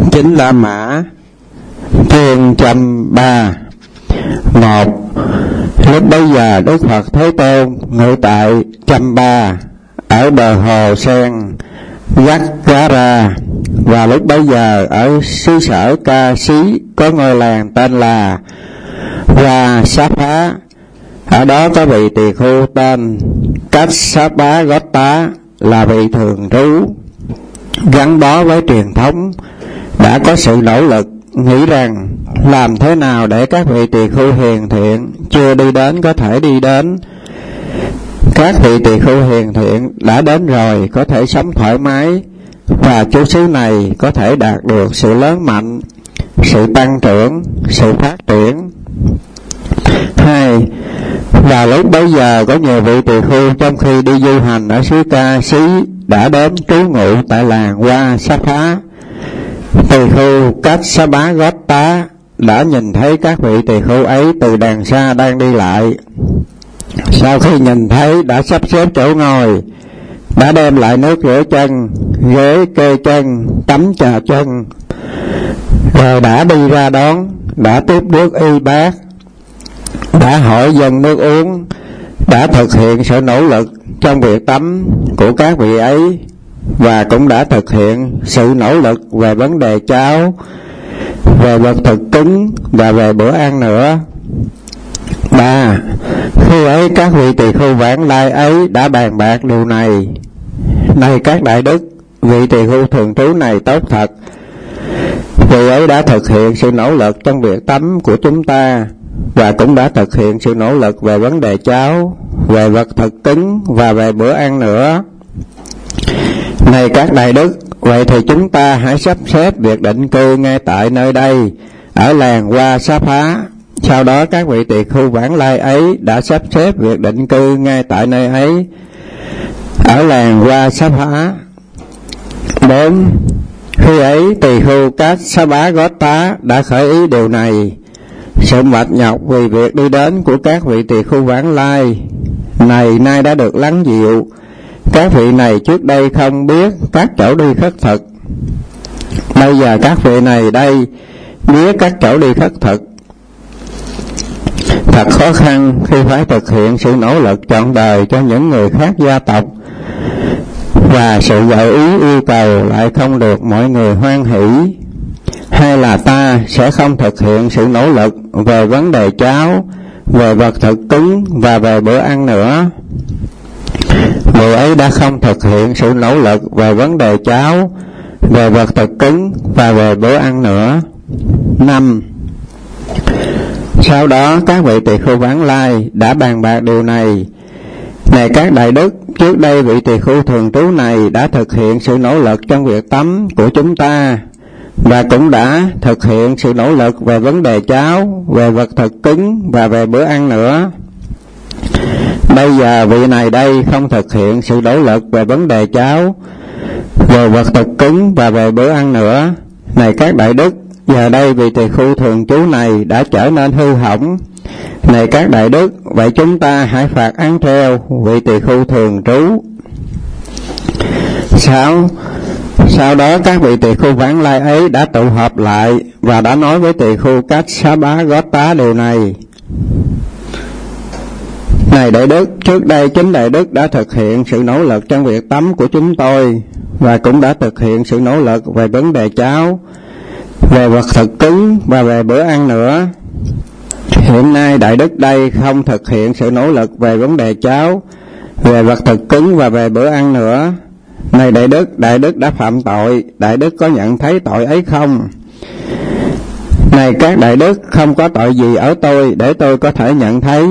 Chính La Mã chương 103. 1. Lúc bấy giờ Đức Phật Thế Tôn ngự tại Chamba ở bờ hồ sen Gatra, và lúc bấy giờ ở xứ sở Ca Xí có ngôi làng tên là Hoa Sáp Phá. Ở đó có vị tỳ khưu tên Kassapa-gota là vị thường trú gắn bó với truyền thống, đã có sự nỗ lực nghĩ rằng làm thế nào để các vị tỳ khưu hiền thiện chưa đi đến có thể đi đến. Các vị tỳ khưu hiền thiện đã đến rồi có thể sống thoải mái, và chú xứ này có thể đạt được sự lớn mạnh, sự tăng trưởng, sự phát triển. 2. Và lúc bấy giờ có nhiều vị tỳ khưu trong khi đi du hành ở xứ Ca Xí đã đến trú ngụ tại làng Hoa Sáp Phá. Tỳ khưu Kassapa-gota đã nhìn thấy các vị tỳ khưu ấy từ đàng xa đang đi lại. Sau khi nhìn thấy đã sắp xếp chỗ ngồi, đã đem lại nước rửa chân, ghế kê chân, tắm trà chân, rồi đã đi ra đón, đã tiếp nước y bát, đã hỏi dân nước uống, đã thực hiện sự nỗ lực trong việc tắm của các vị ấy, và cũng đã thực hiện sự nỗ lực về vấn đề cháo, về vật thực cứng và về bữa ăn nữa. 3. Khi ấy các vị tỳ khưu vãng lai ấy đã bàn bạc điều này: này các đại đức, vị tỳ khưu thường trú này tốt thật. Vị ấy đã thực hiện sự nỗ lực trong việc tắm của chúng ta, và cũng đã thực hiện sự nỗ lực về vấn đề cháo, về vật thực cứng và về bữa ăn nữa. Này các đại đức, vậy thì chúng ta hãy sắp xếp việc định cư ngay tại nơi đây, ở làng Hoa Sáp Phá. Sau đó các vị tỳ khưu vãng lai ấy đã sắp xếp việc định cư ngay tại nơi ấy, ở làng Hoa Sáp Phá. 4. Khi ấy tỳ khưu Kassapa-gota đã khởi ý điều này: sự mệt nhọc vì việc đi đến của các vị tỳ khưu vãng lai này nay đã được lắng dịu. Các vị này trước đây không biết các chỗ đi khất thực, bây giờ các vị này đây biết các chỗ đi khất thực. Thật khó khăn khi phải thực hiện sự nỗ lực trọn đời cho những người khác gia tộc, và sự gợi ý yêu cầu lại không được mọi người hoan hỷ. Hay là ta sẽ không thực hiện sự nỗ lực về vấn đề cháo, về vật thực cứng và về bữa ăn nữa. Người ấy đã không thực hiện sự nỗ lực về vấn đề cháo, về vật thực cứng và về bữa ăn nữa. 5. Sau đó các vị tỳ khưu vãng lai đã bàn bạc điều này: này các đại đức, trước đây vị tỳ khưu thường trú này đã thực hiện sự nỗ lực trong việc tắm của chúng ta, và cũng đã thực hiện sự nỗ lực về vấn đề cháo, về vật thực cứng và về bữa ăn nữa. Bây giờ vị này đây không thực hiện sự nỗ lực về vấn đề cháo, về vật thực cứng và về bữa ăn nữa. Này các đại đức, giờ đây vị tỳ khưu thường trú này đã trở nên hư hỏng. Này các đại đức, vậy chúng ta hãy phạt án treo vị tỳ khưu thường trú. 6. Sau đó các vị tỳ khưu vãng lai ấy đã tụ họp lại và đã nói với tỳ khưu Kassapa-gota điều này: này đại đức, trước đây chính đại đức đã thực hiện sự nỗ lực trong việc tắm của chúng tôi, và cũng đã thực hiện sự nỗ lực về vấn đề cháo, về vật thực cứng và về bữa ăn nữa. Hiện nay đại đức đây không thực hiện sự nỗ lực về vấn đề cháo, về vật thực cứng và về bữa ăn nữa. Này đại đức đã phạm tội, đại đức có nhận thấy tội ấy không? Này các đại đức, không có tội gì ở tôi để tôi có thể nhận thấy.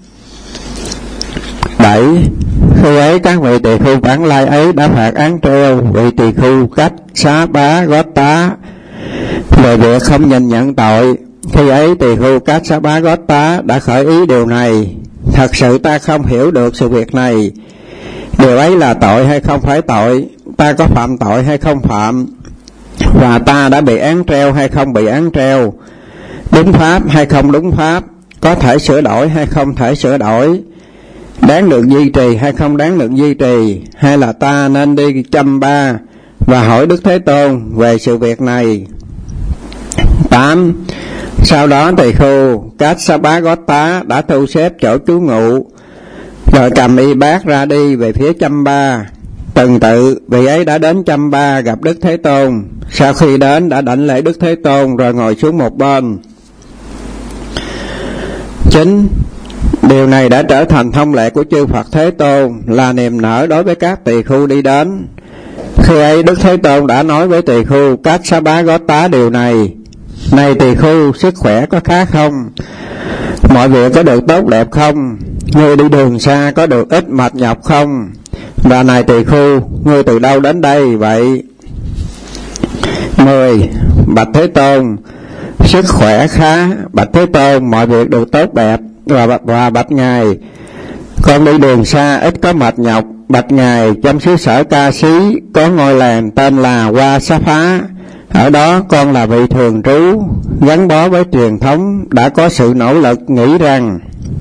7. Khi ấy các vị tỳ khưu vãng lai ấy đã phạt án treo vị tỳ khưu Kassapa-gota về việc không nhìn nhận tội. Khi ấy tỳ khưu Kassapa-gota đã khởi ý điều này: thật sự ta không hiểu được sự việc này, điều ấy là tội hay không phải tội, ta có phạm tội hay không phạm, và ta đã bị án treo hay không bị án treo, đúng pháp hay không đúng pháp, có thể sửa đổi hay không thể sửa đổi, đáng được duy trì hay không đáng được duy trì. Hay là ta nên đi Chamba và hỏi Đức Thế Tôn về sự việc này. 8. Sau đó tỳ khưu Kassapa-gotha đã thu xếp chỗ trú ngụ, rồi cầm y bát ra đi về phía Champa. Tuần tự vị ấy đã đến Champa gặp Đức Thế Tôn. Sau khi đến đã đảnh lễ Đức Thế Tôn rồi ngồi xuống một bên. 9. Điều này đã trở thành thông lệ của chư Phật Thế Tôn, là niềm nở đối với các tỳ khưu đi đến. Khi ấy Đức Thế Tôn đã nói với tỳ khưu Kassapa-gotha điều này: này tỳ khưu, sức khỏe có khá không? Mọi việc có được tốt đẹp không? Ngươi đi đường xa có được ít mệt nhọc không? Và này tỳ khưu, ngươi từ đâu đến đây vậy? 10. Bạch Thế Tôn, sức khỏe khá. Bạch Thế Tôn, mọi việc được tốt đẹp. Và bạch Ngài, con đi đường xa ít có mệt nhọc. Bạch Ngài, trong xứ sở Ca Xí có ngôi làng tên là Wasapha. Ở đó con là vị thường trú, gắn bó với truyền thống, đã có sự nỗ lực nghĩ rằng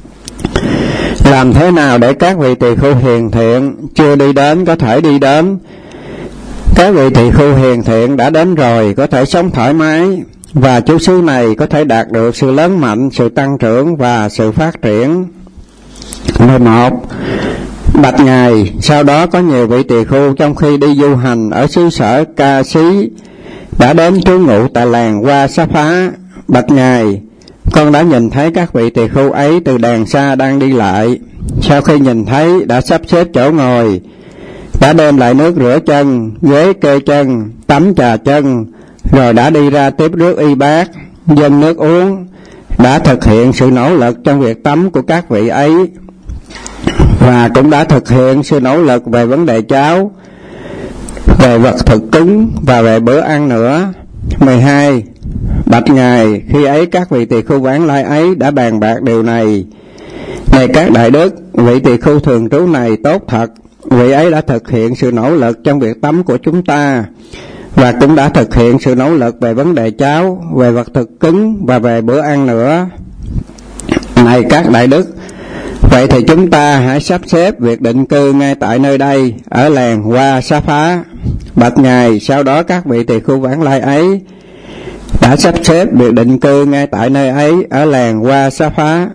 làm thế nào để các vị tỳ khưu hiền thiện chưa đi đến có thể đi đến. Các vị tỳ khưu hiền thiện đã đến rồi có thể sống thoải mái, và chú xứ này có thể đạt được sự lớn mạnh, sự tăng trưởng và sự phát triển. 11. Bạch Ngài, sau đó có nhiều vị tỳ khưu trong khi đi du hành ở xứ sở Ca Xí đã đến trú ngụ tại làng Wasapha. Bạch Ngài, con đã nhìn thấy các vị tỳ khưu ấy từ đàng xa đang đi lại. Sau khi nhìn thấy đã sắp xếp chỗ ngồi, đã đem lại nước rửa chân, ghế kê chân, tắm trà chân, rồi đã đi ra tiếp rước y bát, dâng nước uống, đã thực hiện sự nỗ lực trong việc tắm của các vị ấy, và cũng đã thực hiện sự nỗ lực về vấn đề cháo, về vật thực cúng và về bữa ăn nữa. 12. Bạch Ngài, khi ấy các vị tỳ khưu vãng lai ấy đã bàn bạc điều này: này các đại đức, vị tỳ khưu thường trú này tốt thật. Vị ấy đã thực hiện sự nỗ lực trong việc tắm của chúng ta, và cũng đã thực hiện sự nỗ lực về vấn đề cháo, về vật thực cứng và về bữa ăn nữa. Này các đại đức, vậy thì chúng ta hãy sắp xếp việc định cư ngay tại nơi đây, ở làng Wasapha. Bạch Ngài, sau đó các vị tỳ khưu vãng lai ấy đã sắp xếp việc định cư ngay tại nơi ấy, ở làng Wasapha.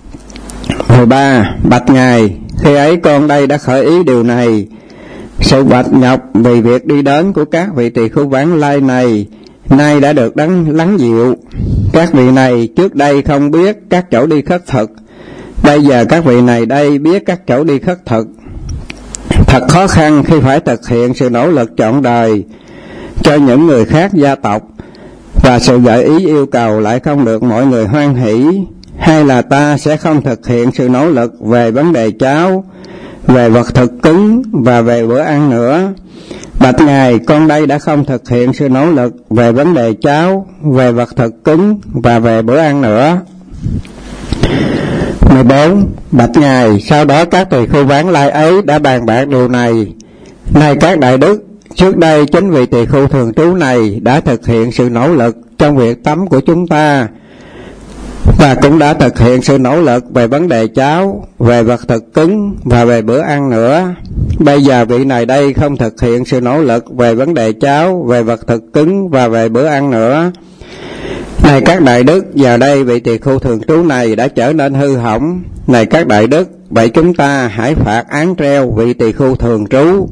13. Bạch Ngài, khi ấy con đây đã khởi ý điều này: sự bạch nhọc vì việc đi đến của các vị tỳ khưu vãng lai này nay đã được lắng dịu. Các vị này trước đây không biết các chỗ đi khất thực, bây giờ các vị này đây biết các chỗ đi khất thực. Thật khó khăn khi phải thực hiện sự nỗ lực trọn đời cho những người khác gia tộc, và sự gợi ý yêu cầu lại không được mọi người hoan hỷ. Hay là ta sẽ không thực hiện sự nỗ lực về vấn đề cháo, về vật thực cứng và về bữa ăn nữa. Bạch Ngài, con đây đã không thực hiện sự nỗ lực về vấn đề cháo, về vật thực cứng và về bữa ăn nữa. 14. Bạch Ngài, sau đó các tỳ khưu vãng lai ấy đã bàn bạc điều này: này các đại đức, trước đây chính vị tỳ khưu thường trú này đã thực hiện sự nỗ lực trong việc tắm của chúng ta, và cũng đã thực hiện sự nỗ lực về vấn đề cháo, về vật thực cứng và về bữa ăn nữa. Bây giờ vị này đây không thực hiện sự nỗ lực về vấn đề cháo, về vật thực cứng và về bữa ăn nữa. Này các đại đức, giờ đây vị tỳ khưu thường trú này đã trở nên hư hỏng. Này các đại đức, vậy chúng ta hãy phạt án treo vị tỳ khưu thường trú.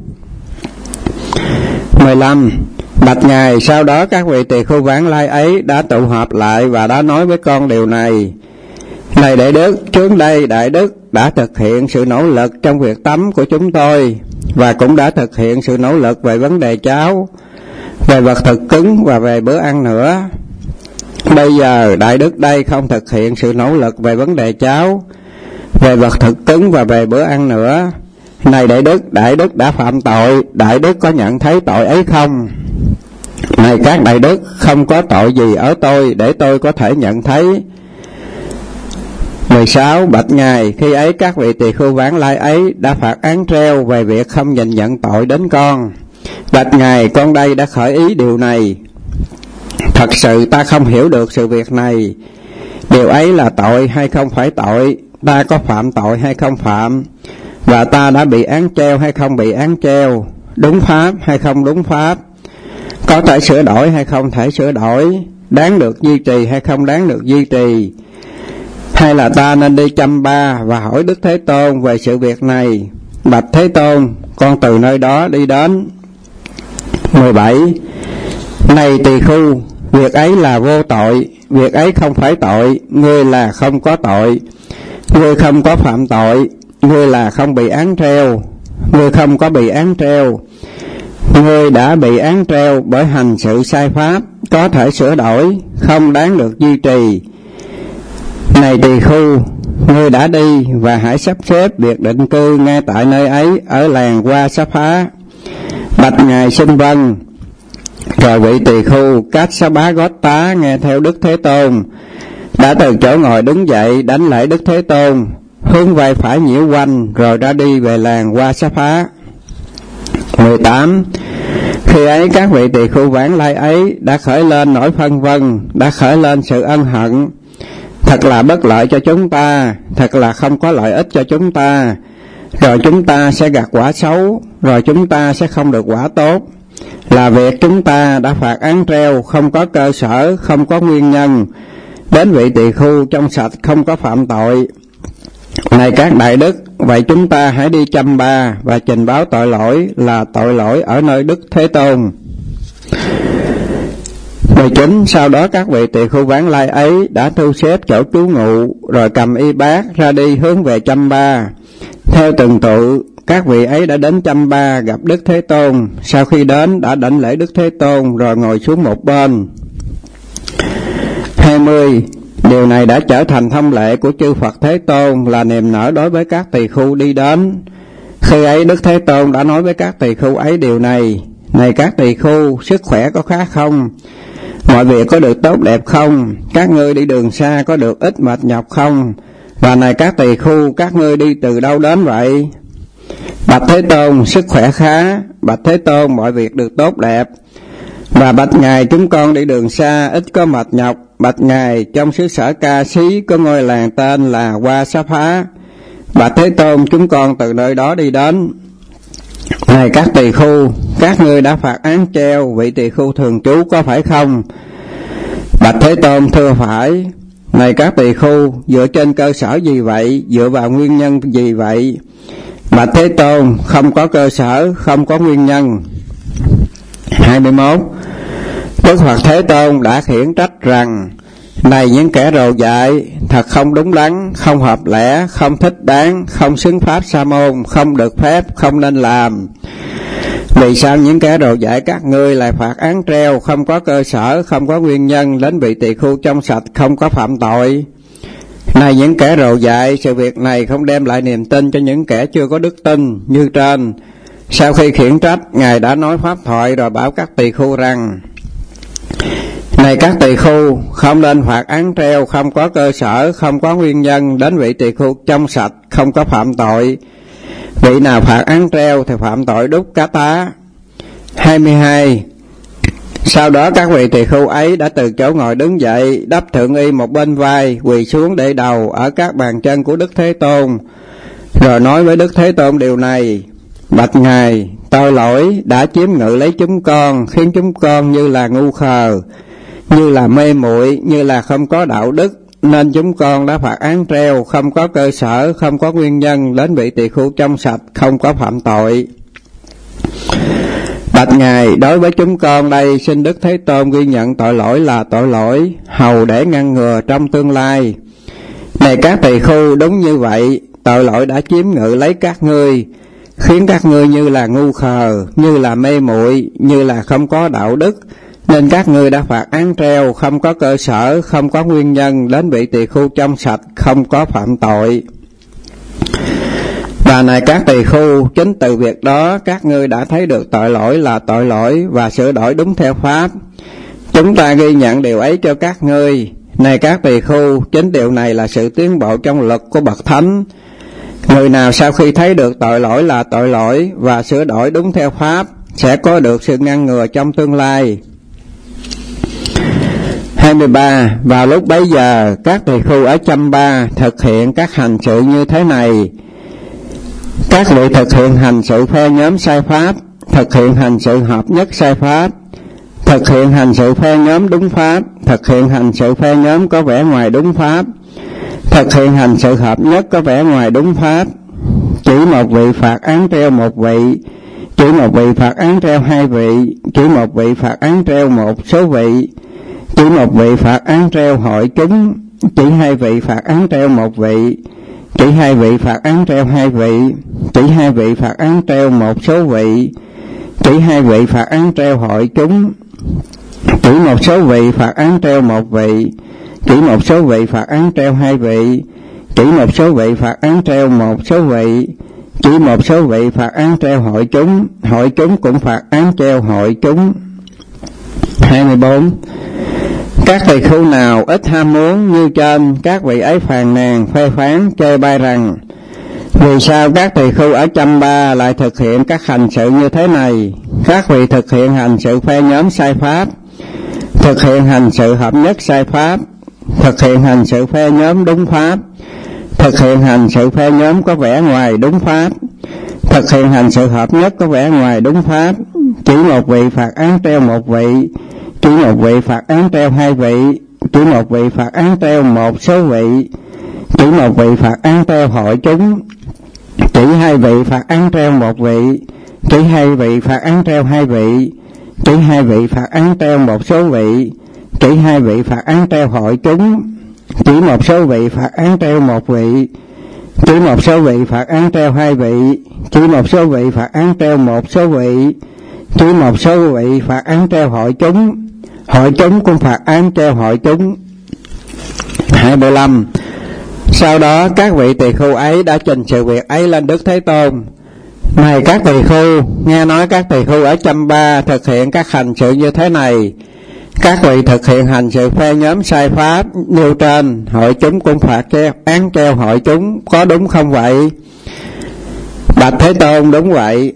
15. Bạch Ngài, sau đó các vị tỳ khưu vãng lai ấy đã tụ họp lại và đã nói với con điều này: này đại đức, trước đây đại đức đã thực hiện sự nỗ lực trong việc tắm của chúng tôi, và cũng đã thực hiện sự nỗ lực về vấn đề cháo, về vật thực cứng và về bữa ăn nữa. Bây giờ đại đức đây không thực hiện sự nỗ lực về vấn đề cháo, về vật thực cứng và về bữa ăn nữa. Này đại đức đã phạm tội, đại đức có nhận thấy tội ấy không? Này các đại đức, không có tội gì ở tôi để tôi có thể nhận thấy. 16. Bạch Ngài, khi ấy các vị tỳ khưu vãng lai ấy đã phạt án treo về việc không nhìn nhận tội đến con. Bạch Ngài, con đây đã khởi ý điều này: thật sự ta không hiểu được sự việc này. Điều ấy là tội hay không phải tội? Ta có phạm tội hay không phạm? Và ta đã bị án treo hay không bị án treo? Đúng pháp hay không đúng pháp? Có thể sửa đổi hay không thể sửa đổi? đáng được duy trì hay không đáng được duy trì, hay là ta nên đi chăm ba và hỏi Đức Thế Tôn về sự việc này. Bạch Thế Tôn, con từ nơi đó đi đến. 17. Này tỳ khưu, việc ấy là vô tội, việc ấy không phải tội, ngươi là không có tội, ngươi không có phạm tội, ngươi là không bị án treo, ngươi không có bị án treo, ngươi đã bị án treo bởi hành sự sai pháp, có thể sửa đổi, không đáng được duy trì. Này tỳ khưu, ngươi đã đi và hãy sắp xếp việc định cư ngay tại nơi ấy ở làng Hoa-sa-phá. Bạch ngài xin vâng. Rồi vị tỳ khưu Kassapa-gotthá nghe theo Đức Thế Tôn, đã từ chỗ ngồi đứng dậy đánh lễ Đức Thế Tôn, hướng vai phải nhiễu quanh rồi ra đi về làng Hoa-sa-phá. 18. Khi ấy các vị tỳ khưu vãng lai ấy đã khởi lên nỗi phân vân, đã khởi lên sự ân hận. Thật là bất lợi cho chúng ta, thật là không có lợi ích cho chúng ta. Rồi chúng ta sẽ gặt quả xấu, rồi chúng ta sẽ không được quả tốt. Là việc chúng ta đã phạt án treo không có cơ sở, không có nguyên nhân. Đến vị tỳ khưu trong sạch không có phạm tội. Này các đại đức, vậy chúng ta hãy đi chăm ba và trình báo tội lỗi là tội lỗi ở nơi Đức Thế Tôn. 19. Sau đó các vị tỳ khưu vãng lai ấy đã thu xếp chỗ trú ngụ, rồi cầm y bát ra đi hướng về chăm ba. Theo từng tự, các vị ấy đã đến chăm ba gặp Đức Thế Tôn. Sau khi đến đã đảnh lễ Đức Thế Tôn rồi ngồi xuống một bên. 20. Điều này đã trở thành thông lệ của chư Phật Thế Tôn, là niềm nở đối với các tỳ khưu đi đến. Khi ấy Đức Thế Tôn đã nói với các tỳ khưu ấy điều này: Này các tỳ khưu, sức khỏe có khá không? Mọi việc có được tốt đẹp không? Các ngươi đi đường xa có được ít mệt nhọc không? Và này các tỳ khưu, các ngươi đi từ đâu đến vậy? Bạch Thế Tôn, sức khỏe khá. Bạch Thế Tôn, mọi việc được tốt đẹp. Và bạch ngài, chúng con đi đường xa ít có mệt nhọc. Bạch ngài, trong xứ sở Ca Xí có ngôi làng tên là Hoa-sa-phá. Bạch Thế Tôn, chúng con từ nơi đó đi đến. Này các tỳ khưu, các ngươi đã phạt án treo vị tỳ khưu thường trú có phải không? Bạch Thế Tôn, thưa phải. Này các tỳ khưu, dựa trên cơ sở gì vậy? Dựa vào nguyên nhân gì vậy? Bạch Thế Tôn, không có cơ sở, không có nguyên nhân. 21. Đức Phật Thế Tôn đã khiển trách rằng: Này những kẻ rồ dại, thật không đúng đắn, không hợp lẽ, không thích đáng, không xứng pháp sa môn, không được phép, không nên làm. Vì sao những kẻ rồ dại các ngươi lại phạt án treo không có cơ sở, không có nguyên nhân đến vị tỳ khưu trong sạch không có phạm tội? Này những kẻ rồ dại, sự việc này không đem lại niềm tin cho những kẻ chưa có đức tin như trên. Sau khi khiển trách, ngài đã nói pháp thoại rồi bảo các tỳ khưu rằng: Này các tỳ khưu, không nên phạt án treo không có cơ sở, không có nguyên nhân đến vị tỳ khưu trong sạch không có phạm tội. Vị nào phạt án treo thì phạm tội đúc cá tá. 22. Sau đó các vị tỳ khưu ấy đã từ chỗ ngồi đứng dậy, đắp thượng y một bên vai, quỳ xuống để đầu ở các bàn chân của Đức Thế Tôn, rồi nói với Đức Thế Tôn điều này: Bạch ngài, tội lỗi đã chiếm ngự lấy chúng con, khiến chúng con như là ngu khờ, như là mê muội, như là không có đạo đức, nên chúng con đã phạt án treo không có cơ sở, không có nguyên nhân đến vị tỳ khưu trong sạch không có phạm tội. Bạch ngài, đối với chúng con đây, xin Đức Thế Tôn ghi nhận tội lỗi là tội lỗi, hầu để ngăn ngừa trong tương lai. Này các tỳ khưu, đúng như vậy, tội lỗi đã chiếm ngự lấy các ngươi, khiến các ngươi như là ngu khờ, như là mê muội, như là không có đạo đức, nên các ngươi đã phạt án treo không có cơ sở, không có nguyên nhân đến vị tỳ khưu trong sạch không có phạm tội. Và này các tỳ khưu, chính từ việc đó các ngươi đã thấy được tội lỗi là tội lỗi và sửa đổi đúng theo pháp. Chúng ta ghi nhận điều ấy cho các ngươi. Này các tỳ khưu, chính điều này là sự tiến bộ trong luật của bậc thánh. Người nào sau khi thấy được tội lỗi là tội lỗi và sửa đổi đúng theo pháp sẽ có được sự ngăn ngừa trong tương lai. 23. Vào lúc bấy giờ, các tỳ khưu ở chăm ba thực hiện các hành sự như thế này. Các vị thực hiện hành sự phe nhóm sai pháp, thực hiện hành sự hợp nhất sai pháp, thực hiện hành sự phe nhóm đúng pháp, thực hiện hành sự phe nhóm có vẻ ngoài đúng pháp, thực hiện hành sự hợp nhất có vẻ ngoài đúng pháp. Chỉ một vị phạt án treo một vị, chỉ một vị phạt án treo hai vị, chỉ một vị phạt án treo một số vị, chỉ một vị phạt án treo hội chúng, chỉ hai vị phạt án treo một vị, chỉ hai vị phạt án treo hai vị, chỉ hai vị phạt án treo một số vị, chỉ hai vị phạt án treo hội chúng, chỉ một số vị phạt án treo một vị, chỉ một số vị phạt án treo hai vị, chỉ một số vị phạt án treo một số vị, chỉ một số vị phạt án treo hội chúng cũng phạt án treo hội chúng. 24. Các tỳ khưu nào ít ham muốn như trên, các vị ấy phàn nàn phê phán chê bai rằng: vì sao các tỳ khưu ở Chăm Ba lại thực hiện các hành sự như thế này? Các vị thực hiện hành sự phe nhóm sai pháp, thực hiện hành sự hợp nhất sai pháp, thực hiện hành sự phe nhóm đúng pháp, thực hiện hành sự phe nhóm có vẻ ngoài đúng pháp, thực hiện hành sự hợp nhất có vẻ ngoài đúng pháp. Chỉ một vị phạt án treo một vị, chỉ một vị phạt án treo hai vị, chỉ một vị phạt án treo một số vị, chỉ một vị phạt án treo hội chúng, chỉ hai vị phạt án treo một vị, chỉ hai vị phạt án treo hai vị, chỉ hai vị phạt án treo một số vị, chỉ hai vị phạt án treo hội chúng, chỉ một số vị phạt án treo một vị, chỉ một số vị phạt án treo hai vị, chỉ một số vị phạt án treo một số vị, chỉ một số vị phạt án treo hội chúng cũng phạt án treo hội chúng. 25. Sau đó các vị tỳ khưu ấy đã trình sự việc ấy lên Đức Thế Tôn: này các tỳ khưu, nghe nói các tỳ khưu ở Chăm Ba thực hiện các hành sự như thế này. Các vị thực hiện hành sự phe nhóm sai pháp nêu trên, hội chúng cũng phạt án treo hội chúng, có đúng không vậy? Bạch Thế Tôn: đúng vậy.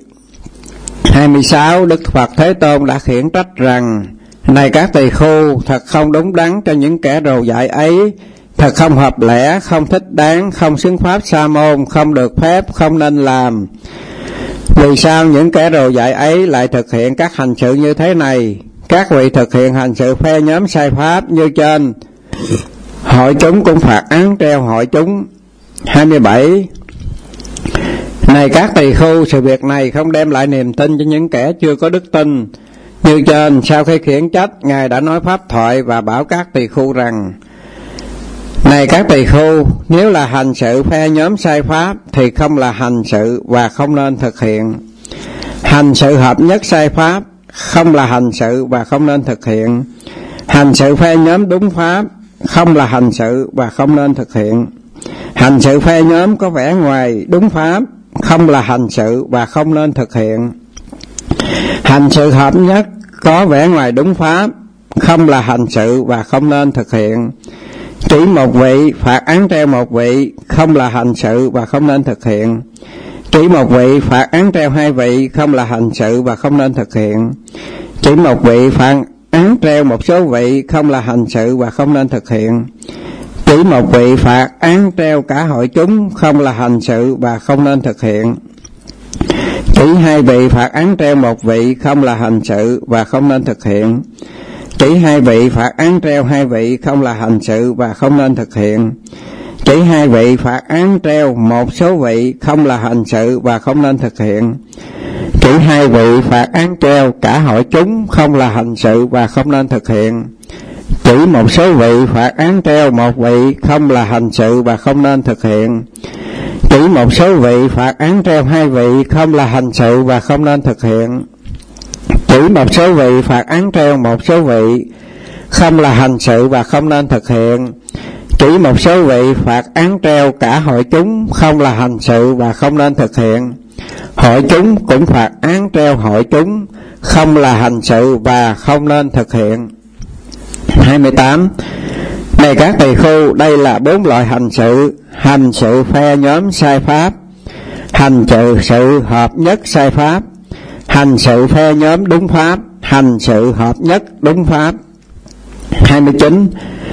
26. Đức Phật Thế Tôn đã khiển trách rằng: này các tỳ khưu, thật không đúng đắn cho những kẻ rồ dại ấy, thật không hợp lẽ, không thích đáng, không xứng pháp sa môn, không được phép, không nên làm. Vì sao những kẻ rồ dại ấy lại thực hiện các hành sự như thế này? Các vị thực hiện hành sự phe nhóm sai pháp như trên, hội chúng cũng phạt án treo hội chúng. 27. Này các tỳ khưu, sự việc này không đem lại niềm tin cho những kẻ chưa có đức tin. Như trên, sau khi khiển trách, Ngài đã nói pháp thoại và bảo các tỳ khưu rằng: này các tỳ khưu, nếu là hành sự phe nhóm sai pháp thì không là hành sự và không nên thực hiện. Hành sự hợp nhất sai pháp không là hành sự và không nên thực hiện. Hành sự phe nhóm đúng pháp không là hành sự và không nên thực hiện. Hành sự phe nhóm có vẻ ngoài đúng pháp không là hành sự và không nên thực hiện. Hành sự hợp nhất có vẻ ngoài đúng pháp không là hành sự và không nên thực hiện. Chỉ một vị phạt án treo một vị không là hành sự và không nên thực hiện. Chỉ một vị phạt án treo hai vị không là hành sự và không nên thực hiện. Chỉ một vị phạt án treo một số vị không là hành sự và không nên thực hiện. Chỉ một vị phạt án treo cả hội chúng không là hành sự và không nên thực hiện. Chỉ hai vị phạt án treo một vị không là hành sự và không nên thực hiện. Chỉ hai vị phạt án treo hai vị không là hành sự và không nên thực hiện. Chỉ hai vị phạt án treo một số vị không là hành sự và không nên thực hiện. Chỉ hai vị phạt án treo cả hội chúng không là hành sự và không nên thực hiện. Chỉ một số vị phạt án treo một vị không là hành sự và không nên thực hiện. Chỉ một số vị phạt án treo hai vị không là hành sự và không nên thực hiện. Chỉ một số vị phạt án treo một số vị không là hành sự và không nên thực hiện. Chỉ một số vị phạt án treo cả hội chúng không là hành sự và không nên thực hiện. Hội chúng cũng phạt án treo hội chúng không là hành sự và không nên thực hiện. 28. Này các tỳ khưu, đây là 4 loại hành sự: hành sự phe nhóm sai pháp, hành sự hợp nhất sai pháp, hành sự phe nhóm đúng pháp, hành sự hợp nhất đúng pháp. 29.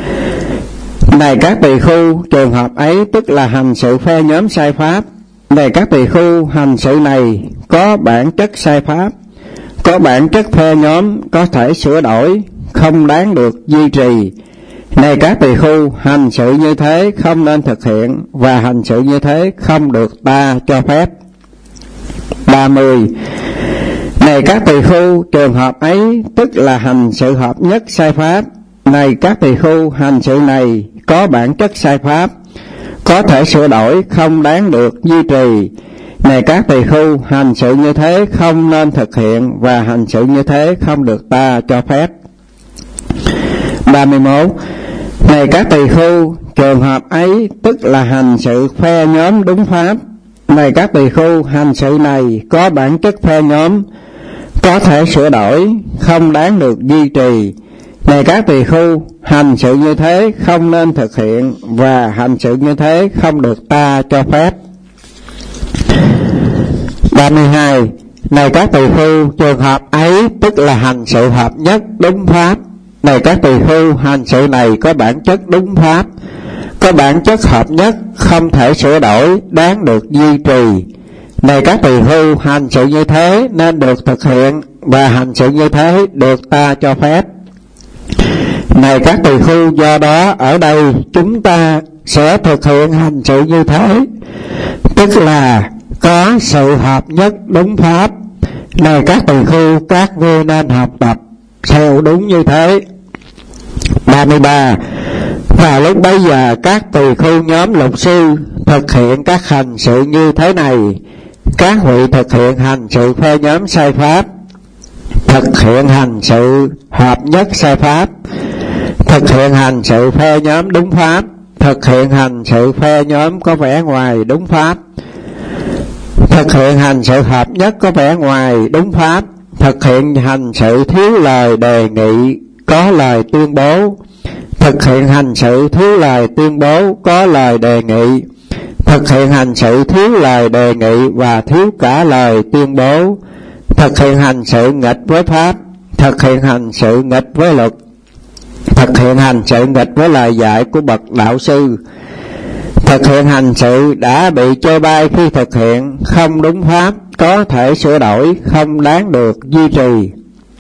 Này các tỳ khưu, trường hợp ấy tức là hành sự phe nhóm sai pháp. Này các tỳ khưu, hành sự này có bản chất sai pháp, có bản chất phe nhóm, có thể sửa đổi, không đáng được duy trì. Này các tỳ khưu, hành sự như thế không nên thực hiện, và hành sự như thế không được ta cho phép. 30. Này các tỳ khưu, trường hợp ấy tức là hành sự hợp nhất sai pháp. Này các tỳ khưu, hành sự này có bản chất sai pháp, có thể sửa đổi, không đáng được duy trì. Này các tỳ khưu, hành sự như thế không nên thực hiện, và hành sự như thế không được ta cho phép. 31. Này các tỳ khưu, trường hợp ấy tức là hành sự phe nhóm đúng pháp. Này các tỳ khưu, hành sự này có bản chất phe nhóm, có thể sửa đổi, không đáng được duy trì. Này các tỳ khưu, hành sự như thế không nên thực hiện, và hành sự như thế không được ta cho phép. 32. Này các tỳ khưu, trường hợp ấy tức là hành sự hợp nhất đúng pháp. Này các tỳ khưu, hành sự này có bản chất đúng pháp, có bản chất hợp nhất, không thể sửa đổi, đáng được duy trì. Này các tỳ khưu, hành sự như thế nên được thực hiện, và hành sự như thế được ta cho phép. Này các tỳ khưu, do đó ở đây chúng ta sẽ thực hiện hành sự như thế, tức là có sự hợp nhất đúng pháp. Này các tỳ khưu, các ngươi nên học tập theo đúng như thế. 33. Và lúc bấy giờ các tỳ khưu nhóm lục sư thực hiện các hành sự như thế này. Các vị thực hiện hành sự phe nhóm sai pháp, thực hiện hành sự hợp nhất sai pháp, thực hiện hành sự phe nhóm đúng pháp, thực hiện hành sự phe nhóm có vẻ ngoài đúng pháp, thực hiện hành sự hợp nhất có vẻ ngoài đúng pháp, thực hiện hành sự thiếu lời đề nghị có lời tuyên bố, thực hiện hành sự thiếu lời tuyên bố có lời đề nghị, thực hiện hành sự thiếu lời đề nghị và thiếu cả lời tuyên bố, thực hiện hành sự nghịch với pháp, thực hiện hành sự nghịch với luật, thực hiện hành sự nghịch với lời dạy của bậc đạo sư, thực hiện hành sự đã bị chê bai khi thực hiện, không đúng pháp, có thể sửa đổi, không đáng được duy trì.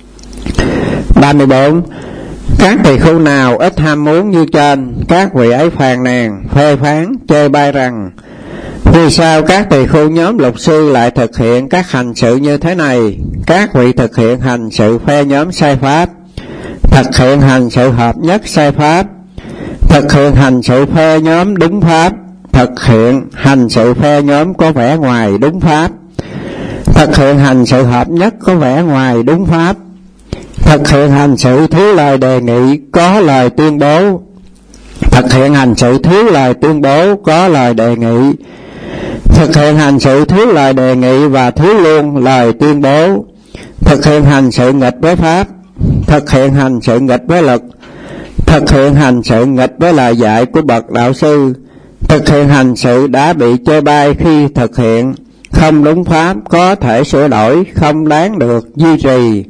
34. Các tỳ khưu nào ít ham muốn như trên, các vị ấy phàn nàn, phê phán, chê bai rằng: vì sao các tỳ khưu nhóm lục sư lại thực hiện các hành sự như thế này? Các vị thực hiện hành sự phe nhóm sai pháp, thực hiện hành sự hợp nhất sai pháp, thực hiện hành sự phe nhóm đúng pháp, thực hiện hành sự phe nhóm có vẻ ngoài đúng pháp, thực hiện hành sự hợp nhất có vẻ ngoài đúng pháp, thực hiện hành sự thiếu lời đề nghị có lời tuyên bố, thực hiện hành sự thiếu lời tuyên bố có lời đề nghị, thực hiện hành sự thiếu lời đề nghị và thiếu luôn lời tuyên bố, thực hiện hành sự nghịch với pháp, thực hiện hành sự nghịch với luật, thực hiện hành sự nghịch với lời dạy của bậc đạo sư, thực hiện hành sự đã bị chê bai khi thực hiện, không đúng pháp, có thể sửa đổi, không đáng được duy trì.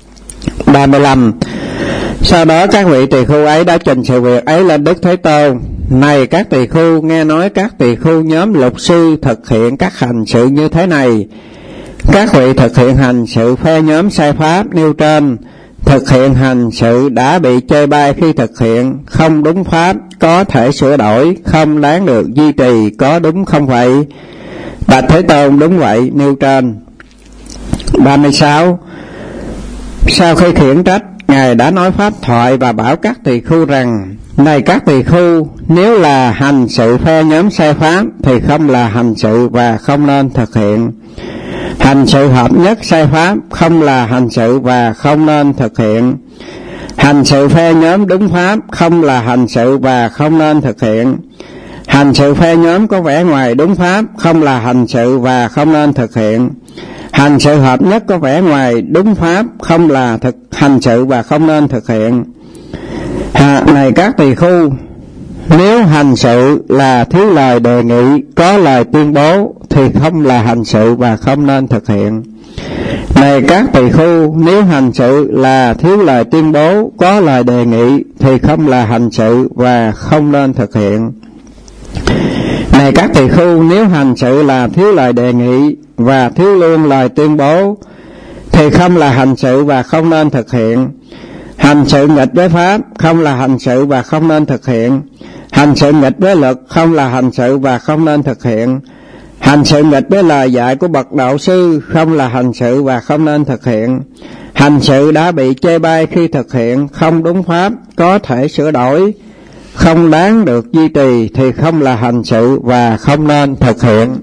35. Sau đó các vị tỳ khưu ấy đã trình sự việc ấy lên Đức Thế Tôn. Này các tỳ khưu, nghe nói các tỳ khưu nhóm lục sư thực hiện các hành sự như thế này. Các vị thực hiện hành sự phe nhóm sai pháp nêu trên, thực hiện hành sự đã bị chê bai khi thực hiện, không đúng pháp, có thể sửa đổi, không đáng được duy trì, có đúng không vậy? Bạch Thế Tôn, đúng vậy, nêu trên. 36. Sau khi khiển trách, Ngài đã nói pháp thoại và bảo các tỳ khưu rằng: này các tỳ khưu, nếu là hành sự phe nhóm sai pháp thì không là hành sự và không nên thực hiện. Hành sự hợp nhất sai pháp không là hành sự và không nên thực hiện. Hành sự phe nhóm đúng pháp không là hành sự và không nên thực hiện. Hành sự phe nhóm có vẻ ngoài đúng pháp không là hành sự và không nên thực hiện. Hành sự hợp nhất có vẻ ngoài đúng pháp không là hành sự và không nên thực hiện. Này các tỳ khưu, nếu hành sự là thiếu lời đề nghị có lời tuyên bố thì không là hành sự và không nên thực hiện. Này các tỳ khưu, nếu hành sự là thiếu lời tuyên bố có lời đề nghị thì không là hành sự và không nên thực hiện. Này các tỳ khưu, nếu hành sự là thiếu lời đề nghị và thiếu luôn lời tuyên bố thì không là hành sự và không nên thực hiện. Hành sự nghịch với pháp không là hành sự và không nên thực hiện. Hành sự nghịch với luật không là hành sự và không nên thực hiện. Hành sự nghịch với lời dạy của bậc đạo sư không là hành sự và không nên thực hiện. Hành sự đã bị chê bai khi thực hiện không đúng pháp, có thể sửa đổi, không đáng được duy trì thì không là hành sự và không nên thực hiện.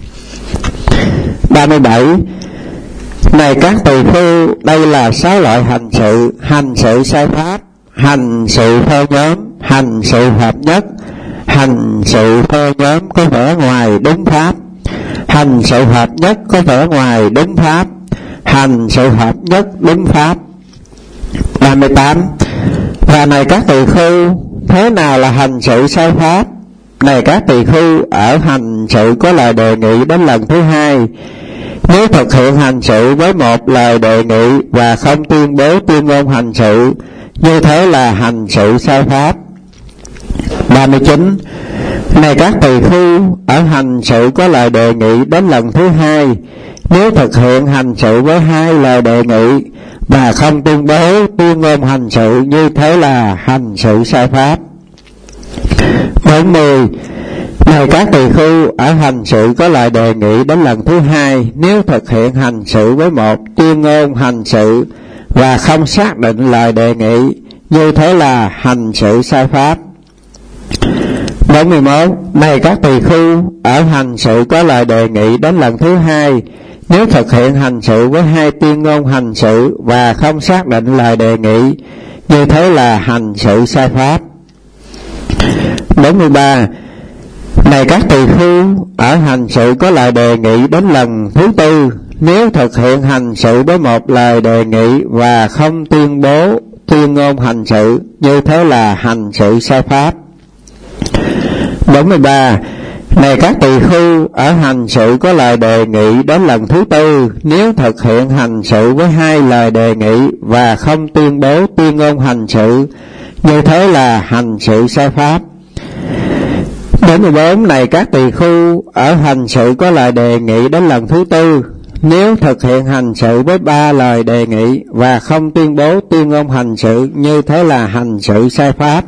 37. Này các tỳ khưu, đây là 6 loại hành sự: hành sự sai pháp, hành sự theo nhóm, hành sự hợp nhất, hành sự theo nhóm có vẻ ngoài đúng pháp, hành sự hợp nhất có vẻ ngoài đúng pháp, hành sự hợp nhất đúng pháp. 38. Và này các tỳ khưu, thế nào là hành sự sai pháp? Này các tỳ khưu, ở hành sự có lời đề nghị đến lần thứ 2. Nếu thực hiện hành sự với một lời đề nghị và không tuyên bố tuyên ngôn hành sự, như thế là hành sự sai pháp. 39. Này các tỳ khưu, ở hành sự có lời đề nghị đến lần thứ 2. Nếu thực hiện hành sự với 2 lời đề nghị và không tuyên bố tuyên ngôn hành sự, như thế là hành sự sai pháp. 40. Này các tỳ khưu, ở hành sự có lời đề nghị đến lần thứ 2. Nếu thực hiện hành sự với một tuyên ngôn hành sự và không xác định lời đề nghị, như thế là hành sự sai pháp. 41. Này các tỳ khưu, ở hành sự có lời đề nghị đến lần thứ 2. Nếu thực hiện hành sự với 2 tuyên ngôn hành sự và không xác định lời đề nghị, như thế là hành sự sai pháp. 43. Này các tỳ khưu, ở hành sự có lời đề nghị đến lần thứ 4. Nếu thực hiện hành sự với một lời đề nghị và không tuyên bố tuyên ngôn hành sự, như thế là hành sự sai pháp. 43. Này các tỳ khưu, ở hành sự có lời đề nghị đến lần thứ 4. Nếu thực hiện hành sự với 2 lời đề nghị và không tuyên bố tuyên ngôn hành sự, như thế là hành sự sai pháp. 44. Này các tỳ khưu, ở hành sự có lời đề nghị đến lần thứ 4. Nếu thực hiện hành sự với 3 lời đề nghị và không tuyên bố tuyên ngôn hành sự, như thế là hành sự sai pháp.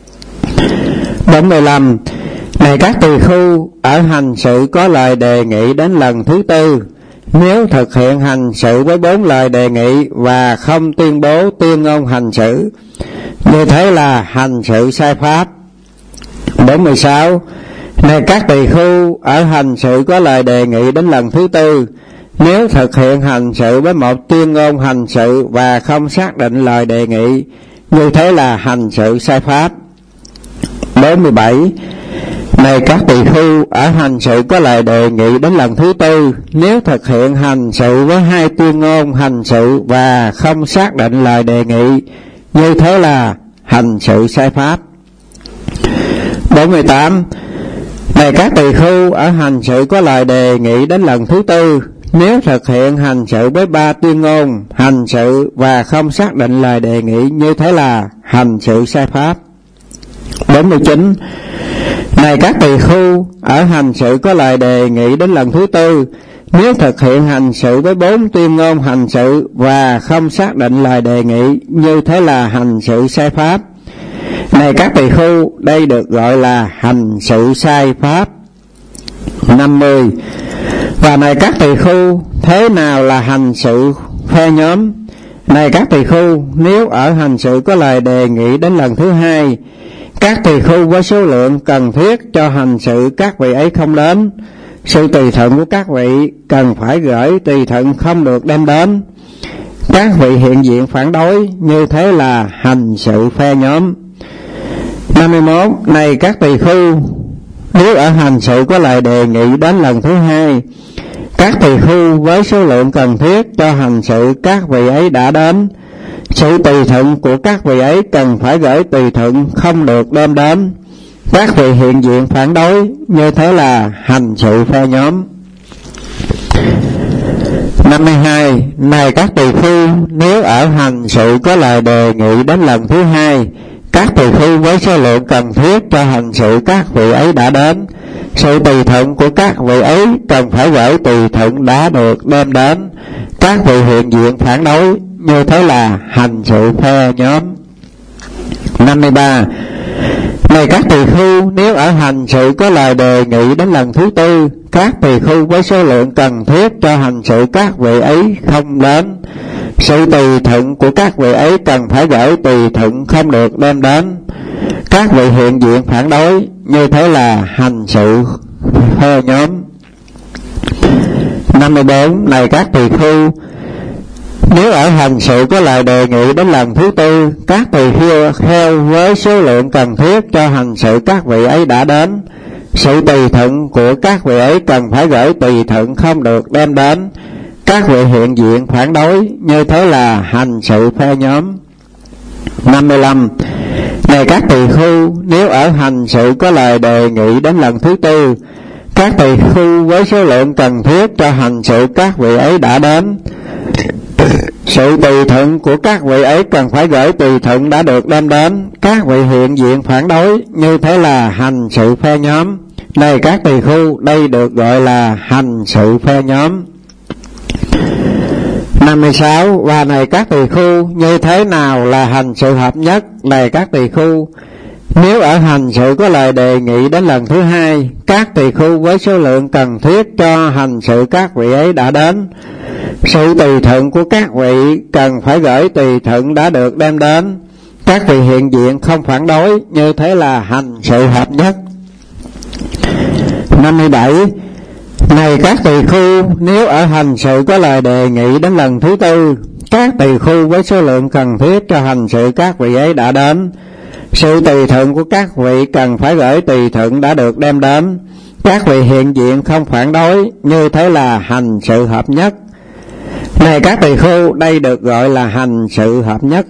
45. Này các tỳ khưu, ở hành sự có lời đề nghị đến lần thứ 4. Nếu thực hiện hành sự với 4 lời đề nghị và không tuyên bố tuyên ngôn hành sự, như thế là hành sự sai pháp. 46. Này các tỳ khưu, ở hành sự có lời đề nghị đến lần thứ 4. Nếu thực hiện hành sự với một tuyên ngôn hành sự và không xác định lời đề nghị, như thế là hành sự sai pháp. 47. Này các tỳ khưu, ở hành sự có lời đề nghị đến lần thứ 4. Nếu thực hiện hành sự với 2 tuyên ngôn hành sự và không xác định lời đề nghị, như thế là hành sự sai pháp. 48. Này các tỳ khưu, ở hành sự có lời đề nghị đến lần thứ 4. Nếu thực hiện hành sự với 3 tuyên ngôn hành sự và không xác định lời đề nghị, như thế là hành sự sai pháp. 49. Này các tỳ khưu, ở hành sự có lời đề nghị đến lần thứ 4. Nếu thực hiện hành sự với 4 tuyên ngôn hành sự và không xác định lời đề nghị, như thế là hành sự sai pháp. Này các tỳ khưu, đây được gọi là hành sự sai pháp. 50. Và này các tỳ khưu, thế nào là hành sự phe nhóm? Này các tỳ khưu, nếu ở hành sự có lời đề nghị đến lần thứ 2, các tỳ khưu với số lượng cần thiết cho hành sự các vị ấy không đến, sự tùy thuận của các vị cần phải gửi, tùy thuận không được đem đến, các vị hiện diện phản đối, như thế là hành sự phe nhóm. 51. Này các tỳ khưu, nếu ở hành sự có lời đề nghị đến lần thứ 2, các tỳ khưu với số lượng cần thiết cho hành sự các vị ấy đã đến, sự tùy thuận của các vị ấy cần phải gửi, tùy thuận không được đem đến, các vị hiện diện phản đối, như thế là hành sự phe nhóm. 52. Này các tỳ khưu, nếu ở hành sự có lời đề nghị đến lần thứ 2, các tỳ khưu với số lượng cần thiết cho hành sự các vị ấy đã đến, Sự tùy thuận của các vị ấy cần phải gửi tùy thuận đã được đem đến. Các vị hiện diện phản đối, như thế là hành sự phe nhóm. 53. Này các tỳ khưu, nếu ở hành sự có lời đề nghị đến lần thứ tư, các tỳ khưu với số lượng cần thiết cho hành sự các vị ấy không đến. Sự tùy thuận của các vị ấy cần phải gửi tùy thuận không được đem đến. Các vị hiện diện phản đối, như thế là hành sự phe nhóm. 54. Này các tỳ khưu, nếu ở hành sự có lời đề nghị đến lần thứ tư, các tỳ kheo với số lượng cần thiết cho hành sự các vị ấy đã đến. Sự tùy thuận của các vị ấy cần phải gửi tùy thuận không được đem đến. Các vị hiện diện phản đối, như thế là hành sự phe nhóm. 55. Này các tỳ khưu, nếu ở hành sự có lời đề nghị đến lần thứ tư, các tỳ khưu với số lượng cần thiết cho hành sự các vị ấy đã đến. Sự tùy thuận của các vị ấy cần phải gửi tùy thuận đã được đem đến. Các vị hiện diện phản đối, như thế là hành sự phe nhóm. Này các tỳ khưu, đây được gọi là hành sự phe nhóm. 56. Và này các tỳ khưu, như thế nào là hành sự hợp nhất? Này các tỳ khưu, nếu ở hành sự có lời đề nghị đến lần thứ hai, các tỳ khưu với số lượng cần thiết cho hành sự các vị ấy đã đến. Sự tùy thuận của các vị cần phải gửi tùy thuận đã được đem đến. Các vị hiện diện không phản đối, như thế là hành sự hợp nhất. 57. Này các tỳ khưu, nếu ở hành sự có lời đề nghị đến lần thứ tư, các tỳ khưu với số lượng cần thiết cho hành sự các vị ấy đã đến. Sự tùy thuận của các vị cần phải gửi tùy thuận đã được đem đến. Các vị hiện diện không phản đối, như thế là hành sự hợp nhất. Này các tỳ khưu, đây được gọi là hành sự hợp nhất.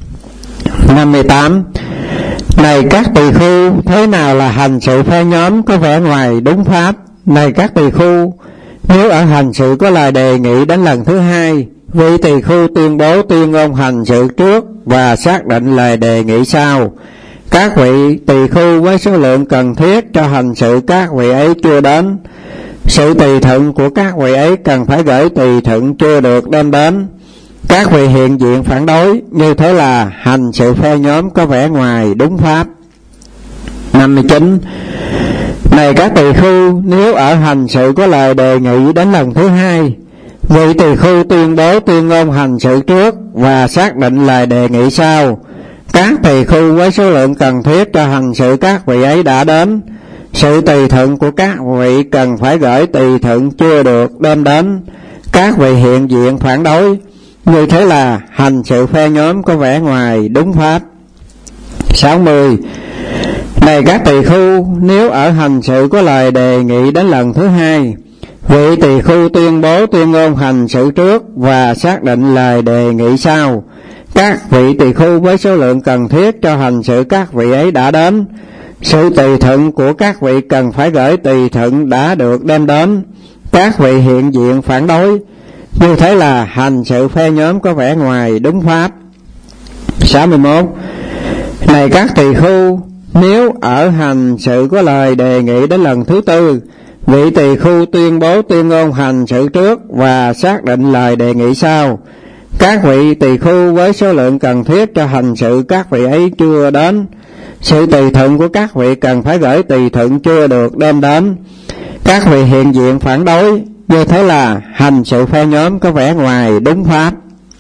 58. Này các tỳ khưu, thế nào là hành sự phe nhóm có vẻ ngoài đúng pháp? Này các tỳ khưu, nếu ở hành sự có lời đề nghị đến lần thứ hai, vị tỳ khưu tuyên bố tuyên ngôn hành sự trước và xác định lời đề nghị sau. Các vị tỳ khưu với số lượng cần thiết cho hành sự các vị ấy chưa đến. Sự tùy thuận của các vị ấy cần phải gửi tùy thuận chưa được đem đến. Các vị hiện diện phản đối, như thế là hành sự phe nhóm có vẻ ngoài đúng pháp. 59. Này các tỳ khưu, nếu ở hành sự có lời đề nghị đến lần thứ hai, vị tỳ khưu tuyên bố tuyên ngôn hành sự trước và xác định lời đề nghị sau. Các tỳ khưu với số lượng cần thiết cho hành sự các vị ấy đã đến. Sự tùy thuận của các vị cần phải gửi tùy thuận chưa được đem đến. Các vị hiện diện phản đối, như thế là hành sự phe nhóm có vẻ ngoài đúng pháp. 60. Này các tỳ khưu, nếu ở hành sự có lời đề nghị đến lần thứ hai, vị tỳ khưu tuyên bố tuyên ngôn hành sự trước và xác định lời đề nghị sau. Các vị tỳ khưu với số lượng cần thiết cho hành sự các vị ấy đã đến. Sự tùy thuận của các vị cần phải gửi tùy thuận đã được đem đến. Các vị hiện diện phản đối, như thế là hành sự phe nhóm có vẻ ngoài đúng pháp. 61. Này các tỳ khưu, nếu ở hành sự có lời đề nghị đến lần thứ tư, vị tỳ khưu tuyên bố tuyên ngôn hành sự trước và xác định lời đề nghị sau. Các vị tỳ khưu với số lượng cần thiết cho hành sự các vị ấy chưa đến. Sự tùy thuận của các vị cần phải gửi tùy thuận chưa được đem đến. Các vị hiện diện phản đối, như thế là hành sự phe nhóm có vẻ ngoài đúng pháp.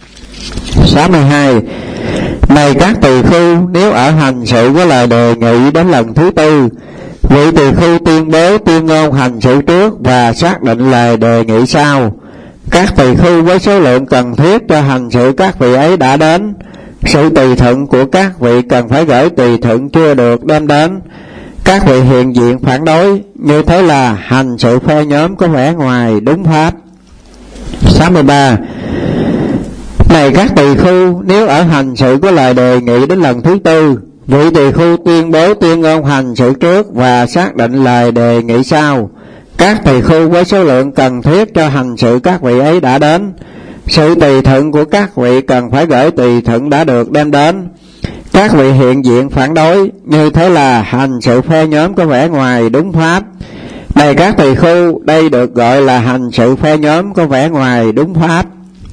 62. Này các tỳ khưu, nếu ở hành sự có lời đề nghị đến lần thứ tư, vị tỳ khưu tuyên bố tuyên ngôn hành sự trước và xác định lời đề nghị sau. Các tỳ khưu với số lượng cần thiết cho hành sự các vị ấy đã đến. Sự tùy thuận của các vị cần phải gửi tùy thuận chưa được đem đến. Các vị hiện diện phản đối, như thế là hành sự phe nhóm có vẻ ngoài đúng pháp. 63. Này các tỳ khưu, nếu ở hành sự có lời đề nghị đến lần thứ tư, vị tỳ khưu tuyên bố tuyên ngôn hành sự trước và xác định lời đề nghị sau. Các tỳ khưu với số lượng cần thiết cho hành sự các vị ấy đã đến. Sự tùy thuận của các vị cần phải gửi tùy thuận đã được đem đến. Các vị hiện diện phản đối, như thế là hành sự phe nhóm có vẻ ngoài đúng pháp. Này các tỳ khưu, đây được gọi là hành sự phe nhóm có vẻ ngoài đúng pháp.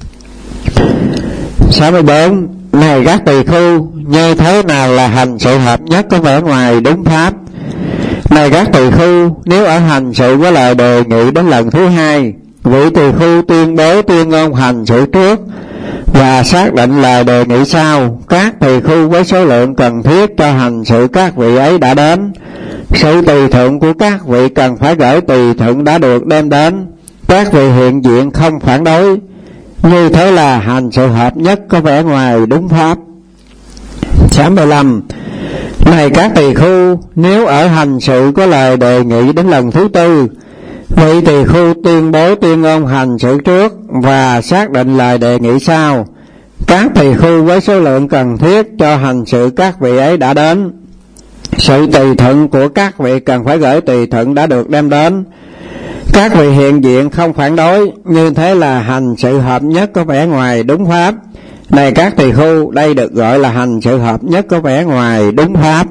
64. Này các tỳ khưu, như thế nào là hành sự hợp nhất có vẻ ngoài đúng pháp? Này các tỳ khưu, nếu ở hành sự với lời đề nghị đến lần thứ hai, vị tỳ khưu tuyên bố tuyên ngôn hành sự trước và xác định lời đề nghị sau, các tỳ khưu với số lượng cần thiết cho hành sự các vị ấy đã đến. Sự tùy thuận của các vị cần phải gửi tùy thuận đã được đem đến. Các vị hiện diện không phản đối. Như thế là hành sự hợp nhất có vẻ ngoài đúng pháp. 65. Này các tỳ khưu, nếu ở hành sự có lời đề nghị đến lần thứ tư, vị tỳ khưu tuyên bố tuyên ngôn hành sự trước và xác định lời đề nghị sau, các tỳ khưu với số lượng cần thiết cho hành sự các vị ấy đã đến. Sự tùy thuận của các vị cần phải gửi tùy thuận đã được đem đến. Các vị hiện diện không phản đối. Như thế là hành sự hợp nhất có vẻ ngoài đúng pháp. Này các tỳ khưu, đây được gọi là hành sự hợp nhất có vẻ ngoài đúng pháp.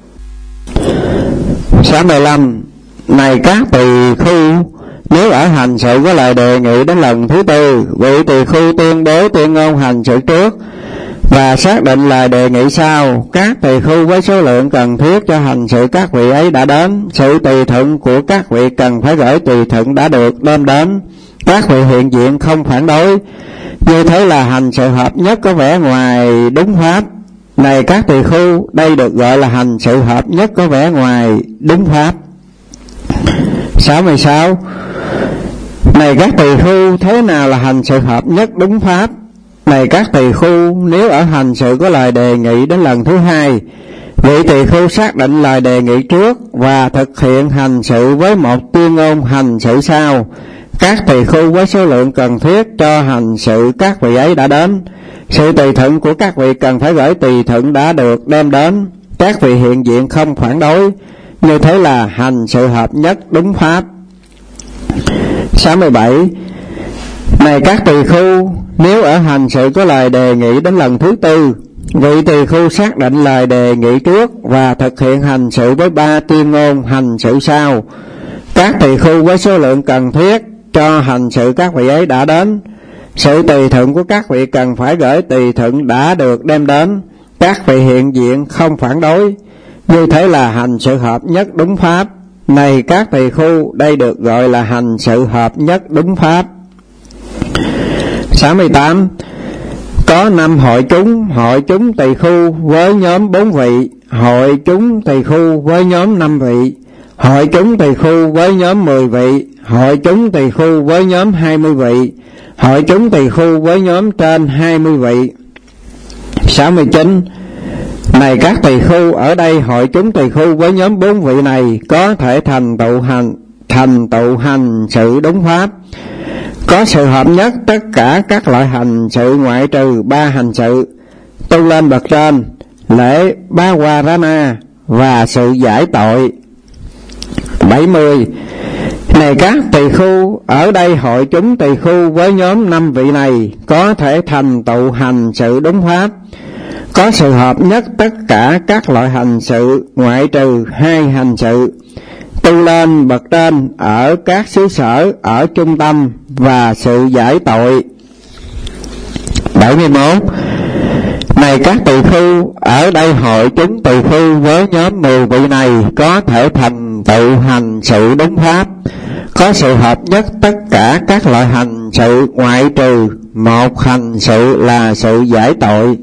65. Này các tỳ khưu, nếu ở hành sự có lời đề nghị đến lần thứ tư, vị tỳ khưu tuyên bố tuyên ngôn hành sự trước và xác định lời đề nghị sau, các tỳ khưu với số lượng cần thiết cho hành sự các vị ấy đã đến. Sự tùy thuận của các vị cần phải gửi tùy thuận đã được đem đến. Các vị hiện diện không phản đối. Như thế là hành sự hợp nhất có vẻ ngoài đúng pháp. Này các tỳ khưu, đây được gọi là hành sự hợp nhất có vẻ ngoài đúng pháp. 66. Này các tỳ khưu, thế nào là hành sự hợp nhất đúng pháp? Này các tỳ khưu, nếu ở hành sự có lời đề nghị đến lần thứ hai, vị tỳ khưu xác định lời đề nghị trước và thực hiện hành sự với một tuyên ngôn hành sự sau, các tỳ khưu với số lượng cần thiết cho hành sự các vị ấy đã đến. Sự tùy thuận của các vị cần phải gửi tùy thuận đã được đem đến. Các vị hiện diện không phản đối. Như thế là hành sự hợp nhất đúng pháp. 67. Này các tỳ khưu, nếu ở hành sự có lời đề nghị đến lần thứ tư, vị tỳ khưu xác định lời đề nghị trước và thực hiện hành sự với 3 tuyên ngôn hành sự sau, các tỳ khưu với số lượng cần thiết cho hành sự các vị ấy đã đến. Sự tùy thuận của các vị cần phải gửi tùy thuận đã được đem đến. Các vị hiện diện không phản đối. Như thế là hành sự hợp nhất đúng pháp. Này các tỳ khưu, đây được gọi là hành sự hợp nhất đúng pháp. 68. Có 5 hội chúng tỳ khưu với nhóm 4 vị, hội chúng tỳ khưu với nhóm 5 vị, hội chúng tỳ khưu với nhóm 10 vị, hội chúng tỳ khưu với nhóm 20 vị, hội chúng tỳ khưu với nhóm trên 20 vị. 69. Này các tỳ khưu, ở đây hội chúng tỳ khưu với nhóm 4 vị này có thể thành tựu hành sự đúng pháp, có sự hợp nhất tất cả các loại hành sự ngoại trừ 3 hành sự: tu lên bậc trên, lễ Bá Hoa Rana và sự giải tội. 70. Này các tỳ khưu, ở đây hội chúng tỳ khưu với nhóm 5 vị này có thể thành tựu hành sự đúng pháp, có sự hợp nhất tất cả các loại hành sự ngoại trừ 2 hành sự: tu lên bậc trên ở các xứ sở ở trung tâm và sự giải tội. 71. Này các tỳ khưu, ở đây hội chúng tỳ khưu với nhóm 10 vị này có thể thành tựu hành sự đúng pháp, có sự hợp nhất tất cả các loại hành sự ngoại trừ 1 hành sự là sự giải tội.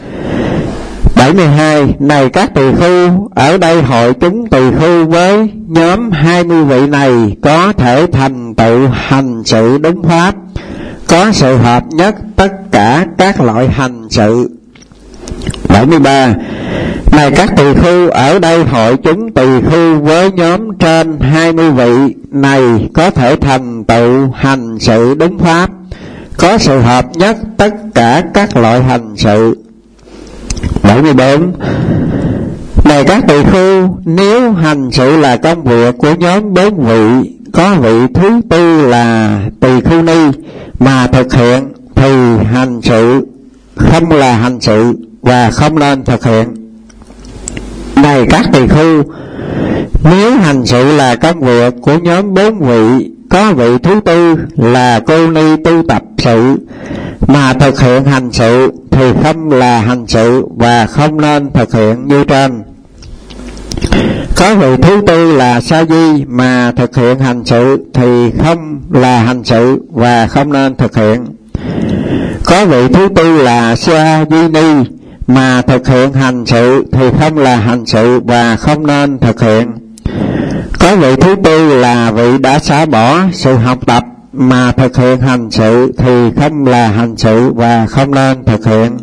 72. Này các tỳ khưu, ở đây hội chúng tỳ khưu với nhóm 20 vị này có thể thành tựu hành sự đúng pháp, có sự hợp nhất tất cả các loại hành sự. 73. Này các tỳ khưu, ở đây hội chúng tỳ khưu với nhóm trên 20 vị này có thể thành tựu hành sự đúng pháp, có sự hợp nhất tất cả các loại hành sự. 74. Này các tỳ khưu, nếu hành sự là công việc của nhóm 4 vị, có vị thứ tư là tỳ khưu ni mà thực hiện, thì hành sự không là hành sự và không nên thực hiện. Này các tỳ khưu, Nếu hành sự là công việc của nhóm 4 vị, có vị thứ tư là cô ni tu tập sự mà thực hiện hành sự thì không là hành sự và không nên thực hiện như trên. Có vị thứ tư là sa di mà thực hiện hành sự thì không là hành sự và không nên thực hiện. Có vị thứ tư là sa di ni mà thực hiện hành sự thì không là hành sự và không nên thực hiện. Có vị thứ tư là vị đã xả bỏ sự học tập mà thực hiện hành sự thì không là hành sự và không nên thực hiện.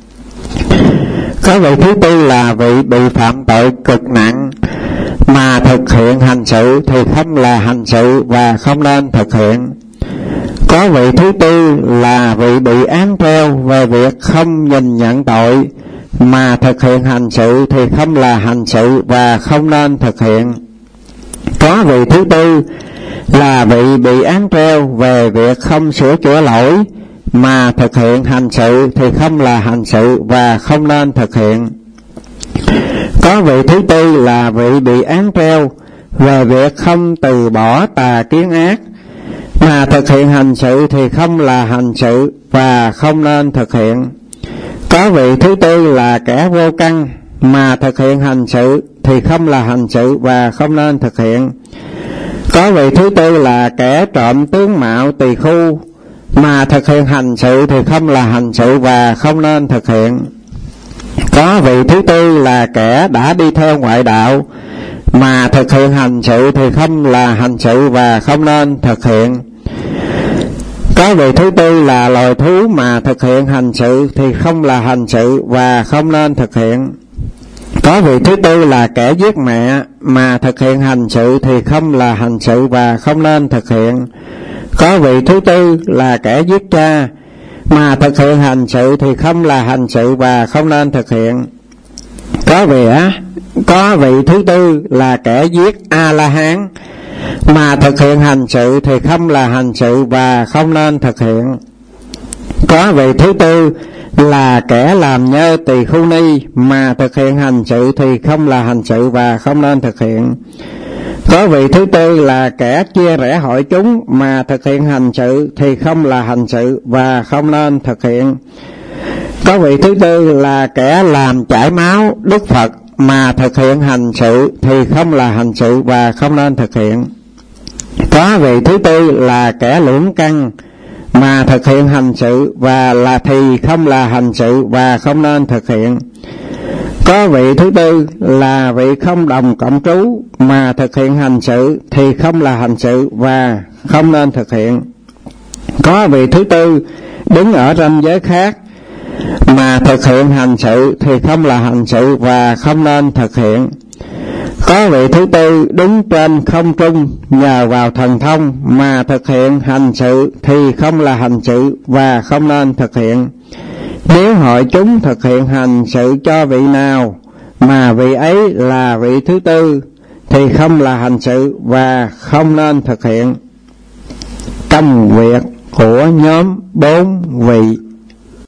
Có vị thứ tư là vị bị phạm tội cực nặng mà thực hiện hành sự thì không là hành sự và không nên thực hiện. Có vị thứ tư là vị bị án treo về việc không nhìn nhận tội mà thực hiện hành sự thì không là hành sự và không nên thực hiện. Có vị thứ tư là vị bị án treo về việc không sửa chữa lỗi mà thực hiện hành sự thì không là hành sự và không nên thực hiện. Có vị thứ tư là vị bị án treo về việc không từ bỏ tà kiến ác mà thực hiện hành sự thì không là hành sự và không nên thực hiện. Có vị thứ tư là kẻ vô căn mà thực hiện hành sự thì không là hành sự và không nên thực hiện. Có vị thứ tư là kẻ trộm tướng mạo tỳ khu mà thực hiện hành sự thì không là hành sự và không nên thực hiện. Có vị thứ tư là kẻ đã đi theo ngoại đạo mà thực hiện hành sự thì không là hành sự và không nên thực hiện. Có vị thứ tư là loài thú mà thực hiện hành sự thì không là hành sự và không nên thực hiện. Có vị thứ tư là kẻ giết mẹ mà thực hiện hành sự thì không là hành sự và không nên thực hiện. Có vị thứ tư là kẻ giết cha mà thực hiện hành sự thì không là hành sự và không nên thực hiện. Có vị thứ tư là kẻ giết A-la-hán mà thực hiện hành sự thì không là hành sự và không nên thực hiện. Có vị thứ tư là kẻ làm nhơ tỳ khu ni mà thực hiện hành sự thì không là hành sự và không nên thực hiện. Có vị thứ tư là kẻ chia rẽ hội chúng mà thực hiện hành sự thì không là hành sự và không nên thực hiện. Có vị thứ tư là kẻ làm chảy máu Đức Phật mà thực hiện hành sự thì không là hành sự và không nên thực hiện. Có vị thứ tư là kẻ lưỡng căn mà thực hiện hành sự và thì không là hành sự và không nên thực hiện. Có vị thứ tư là vị không đồng cộng trú mà thực hiện hành sự thì không là hành sự và không nên thực hiện. Có vị thứ tư đứng ở ranh giới khác mà thực hiện hành sự thì không là hành sự và không nên thực hiện. Có vị thứ tư đứng trên không trung nhờ vào thần thông mà thực hiện hành sự thì không là hành sự và không nên thực hiện. Nếu hội chúng thực hiện hành sự cho vị nào mà vị ấy là vị thứ tư thì không là hành sự và không nên thực hiện. Công việc của nhóm 4 vị.